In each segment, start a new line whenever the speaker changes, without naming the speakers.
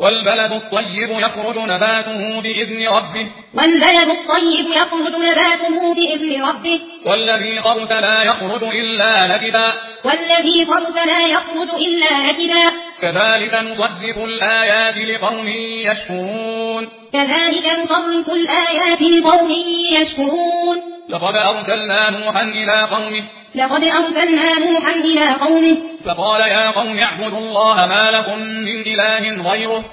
والبلد الطيب يخرج نباته بإذن ربه والذي خبث لا يخرج إلا نكدا كذلك نصرف الآيات لقوم يشكرون لقد أرسلنا نوحا إلى قومه فقال يا قوم اعبدوا الله ما لكم من إله غيره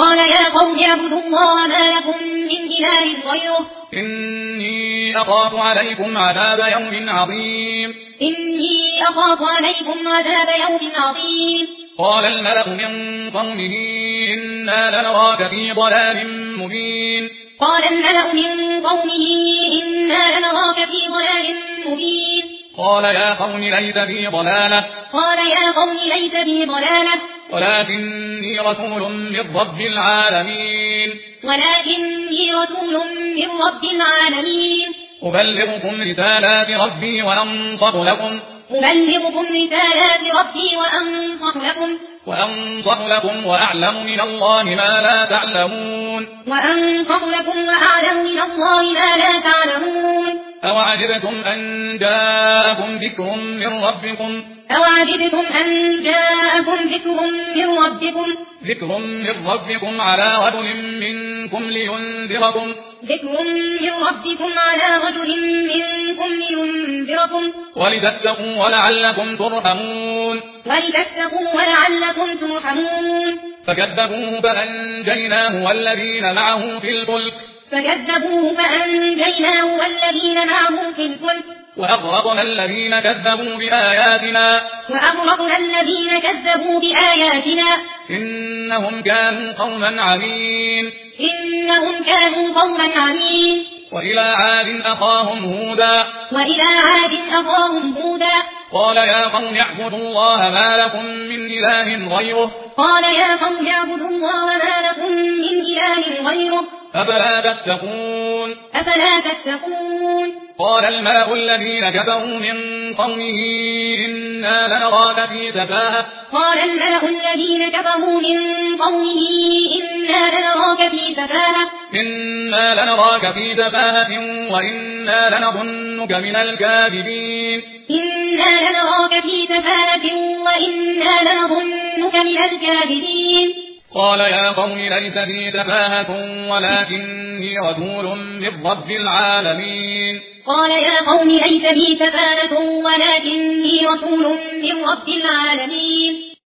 إني أخاف عليكم عذاب يوم عظيم قال الملأ من قومه إنا لنراك في ضلال مبين قال يا قوم ليس بي ضلالة ولكني رسول من رب العالمين أبلغكم رسالات ربي وأنصح لكم وأعلم من الله ما لا تعلمون أوعجبتم أن جاءكم ذكر من ربكم على رجل منكم لينذركم ولتتقوا ولعلكم ترحمون فكذبوه فأنجيناه والذين معه في الفلك وأغرقنا الذين كذبوا بآياتنا إنهم كانوا قوما عمين وإلى عاد أخاهم هودا قال يا قوم اعبدوا الله ما لكم من إله غيره أفلا تتقون قال الملأ الذين كفروا من قومه إنا لنراك في سفاهة وإنا لنظنك من الكاذبين قال يا قوم ليس بي سفاهة ولكني رسول من رب العالمين